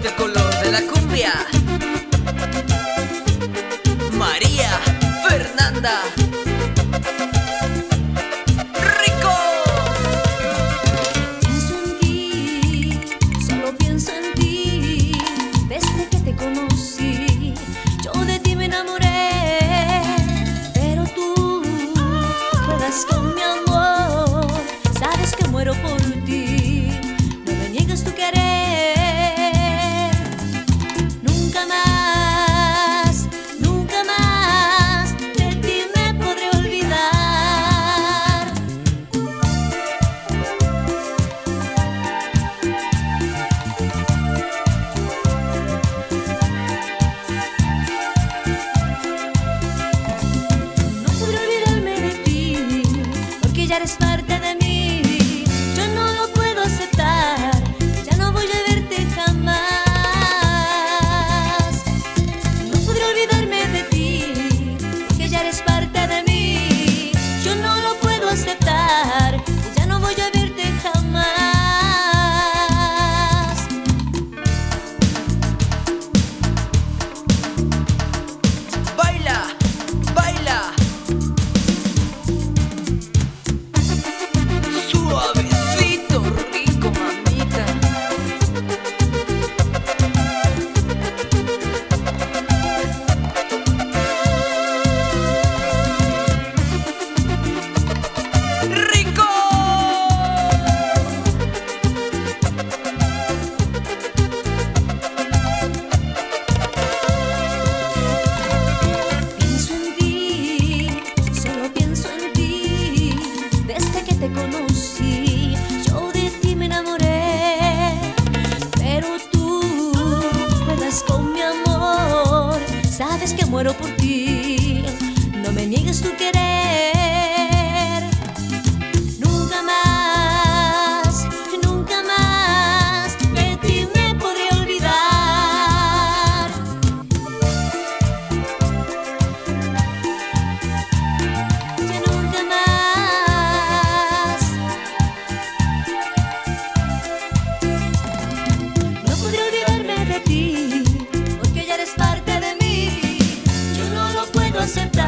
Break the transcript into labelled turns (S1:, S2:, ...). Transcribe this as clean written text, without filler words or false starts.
S1: Siente el color de la cumbia. María Fernanda. ¡Rico!
S2: Pienso en ti, solo pienso en ti. Desde que te conocí, yo de ti me enamoré. Pero tú juegas con mi amor, sabes que muero por ti. No me niegues tu querer. Nunca más, nunca más de ti me podré olvidar. No podré olvidarme de ti, porque ya eres parte de mí. Yo no lo puedo aceptar, ya no voy a verte jamás. No podré olvidarme de ti, porque ya eres parte de mí. Yo no lo puedo aceptar, ya no voy a verte jamás.
S1: Baila, baila. Suavecito, rico, mamita. ¡Rico!
S2: Pienso en ti, solo pienso en ti. Desde que te conocí, yo de ti me enamoré. Pero tú juegas con mi amor, sabes que muero por ti. No me niegues tu querer. Nunca más, nunca más de ti me podré olvidar. Ya nunca más. No podré olvidarme de ti, porque ya eres parte de mí. Yo no lo puedo aceptar.